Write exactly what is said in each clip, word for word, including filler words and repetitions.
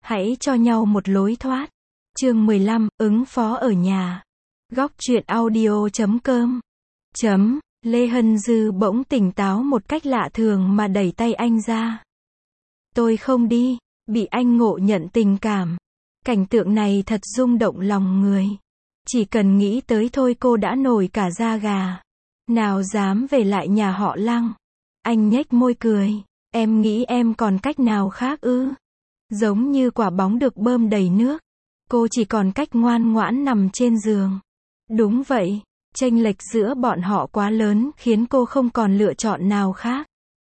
Hãy cho nhau một lối thoát. Chương mười lăm, ứng phó ở nhà. Góc truyện audio chấm com. Chấm, Lê Hân Dư bỗng tỉnh táo một cách lạ thường mà đẩy tay anh ra. Tôi không đi, bị anh ngộ nhận tình cảm. Cảnh tượng này thật rung động lòng người. Chỉ cần nghĩ tới thôi cô đã nổi cả da gà. Nào dám về lại nhà họ Lăng. Anh nhếch môi cười. Em nghĩ em còn cách nào khác ư? Giống như quả bóng được bơm đầy nước. Cô chỉ còn cách ngoan ngoãn nằm trên giường. Đúng vậy, chênh lệch giữa bọn họ quá lớn khiến cô không còn lựa chọn nào khác.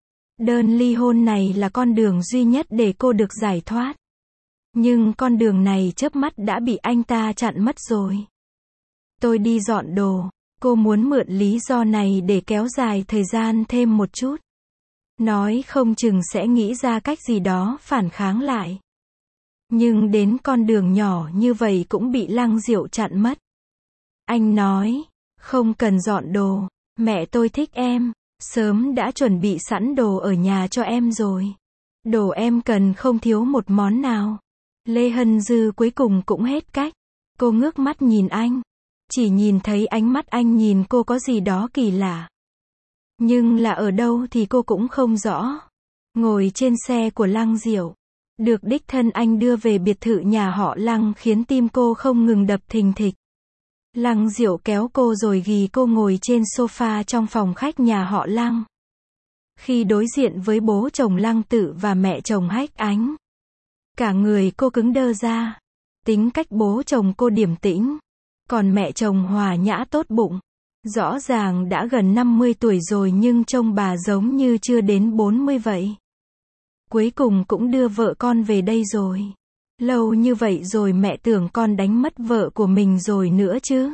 Đơn ly hôn này là con đường duy nhất để cô được giải thoát. Nhưng con đường này chớp mắt đã bị anh ta chặn mất rồi. Tôi đi dọn đồ. Cô muốn mượn lý do này để kéo dài thời gian thêm một chút. Nói không chừng sẽ nghĩ ra cách gì đó phản kháng lại. Nhưng đến con đường nhỏ như vậy cũng bị Lăng Diệu chặn mất. Anh nói, không cần dọn đồ, mẹ tôi thích em, sớm đã chuẩn bị sẵn đồ ở nhà cho em rồi. Đồ em cần không thiếu một món nào. Lê Hân Dư cuối cùng cũng hết cách. Cô ngước mắt nhìn anh. Chỉ nhìn thấy ánh mắt anh nhìn cô có gì đó kỳ lạ. Nhưng là ở đâu thì cô cũng không rõ. Ngồi trên xe của Lăng Diệu, được đích thân anh đưa về biệt thự nhà họ Lăng khiến tim cô không ngừng đập thình thịch. Lăng Diệu kéo cô rồi ghì cô ngồi trên sofa trong phòng khách nhà họ Lăng. Khi đối diện với bố chồng Lăng Tự và mẹ chồng Hách Ánh, cả người cô cứng đơ ra. Tính cách bố chồng cô điềm tĩnh, còn mẹ chồng hòa nhã tốt bụng. Rõ ràng đã gần năm mươi tuổi rồi nhưng trông bà giống như chưa đến bốn mươi vậy. Cuối cùng cũng đưa vợ con về đây rồi. Lâu như vậy rồi mẹ tưởng con đánh mất vợ của mình rồi nữa chứ.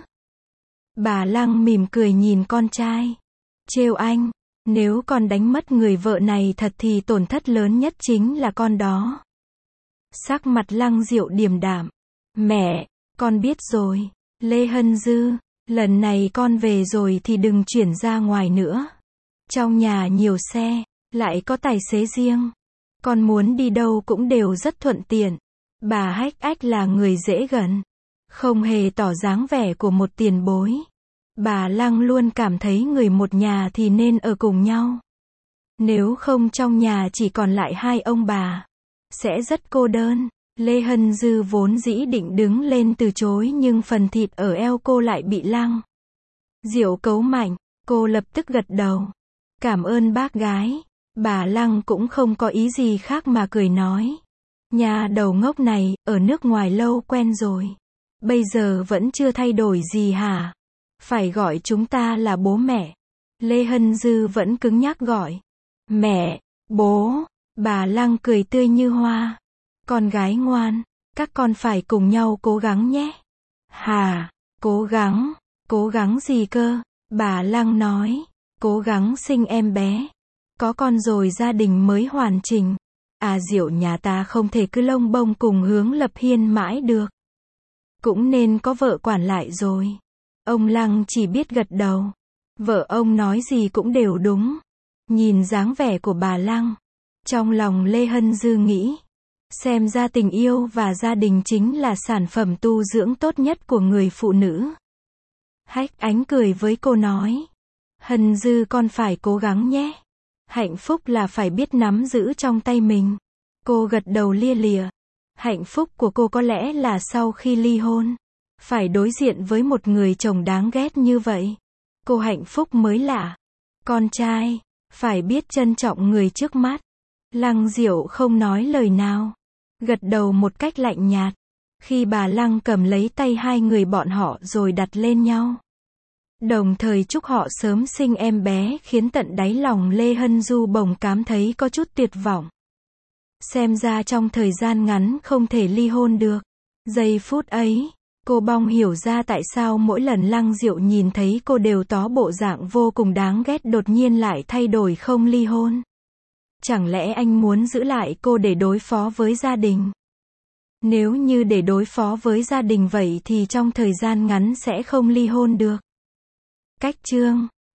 Bà Lăng mỉm cười nhìn con trai. Trêu anh, nếu con đánh mất người vợ này thật thì tổn thất lớn nhất chính là con đó. Sắc mặt Lăng Diệu điềm đạm. Mẹ, con biết rồi. Lê Hân Dư, lần này con về rồi thì đừng chuyển ra ngoài nữa. Trong nhà nhiều xe, lại có tài xế riêng. Con muốn đi đâu cũng đều rất thuận tiện. Bà Hách Ách là người dễ gần, không hề tỏ dáng vẻ của một tiền bối. Bà Lăng luôn cảm thấy người một nhà thì nên ở cùng nhau. Nếu không trong nhà chỉ còn lại hai ông bà, sẽ rất cô đơn. Lê Hân Dư vốn dĩ định đứng lên từ chối nhưng phần thịt ở eo cô lại bị Lăng Diệu cấu mạnh. Cô lập tức gật đầu. Cảm ơn bác gái. Bà Lăng cũng không có ý gì khác mà cười nói. Nhà đầu ngốc này, ở nước ngoài lâu quen rồi. Bây giờ vẫn chưa thay đổi gì hả? Phải gọi chúng ta là bố mẹ. Lê Hân Dư vẫn cứng nhắc gọi. Mẹ, bố. Bà Lăng cười tươi như hoa. Con gái ngoan, các con phải cùng nhau cố gắng nhé. Hà, cố gắng, cố gắng gì cơ? Bà Lăng nói, cố gắng sinh em bé. Có con rồi gia đình mới hoàn chỉnh. À Diệu nhà ta không thể cứ lông bông cùng Hướng Lập Hiên mãi được. Cũng nên có vợ quản lại rồi. Ông Lăng chỉ biết gật đầu. Vợ ông nói gì cũng đều đúng. Nhìn dáng vẻ của bà Lăng, trong lòng Lê Hân Dư nghĩ, xem ra tình yêu và gia đình chính là sản phẩm tu dưỡng tốt nhất của người phụ nữ. Hách Ánh cười với cô nói. Hân Dư con phải cố gắng nhé. Hạnh phúc là phải biết nắm giữ trong tay mình. Cô gật đầu lia lịa. Hạnh phúc của cô có lẽ là sau khi ly hôn, phải đối diện với một người chồng đáng ghét như vậy. Cô hạnh phúc mới lạ. Con trai, phải biết trân trọng người trước mắt. Lăng Diệu không nói lời nào, gật đầu một cách lạnh nhạt. Khi bà Lăng cầm lấy tay hai người bọn họ rồi đặt lên nhau, đồng thời chúc họ sớm sinh em bé, khiến tận đáy lòng Lê Hân Du bỗng cảm thấy có chút tuyệt vọng. Xem ra trong thời gian ngắn không thể ly hôn được. Giây phút ấy, cô bỗng hiểu ra tại sao mỗi lần Lăng Diệu nhìn thấy cô đều tỏ bộ dạng vô cùng đáng ghét, đột nhiên lại thay đổi không ly hôn. Chẳng lẽ anh muốn giữ lại cô để đối phó với gia đình? Nếu như để đối phó với gia đình vậy thì trong thời gian ngắn sẽ không ly hôn được. Cách chương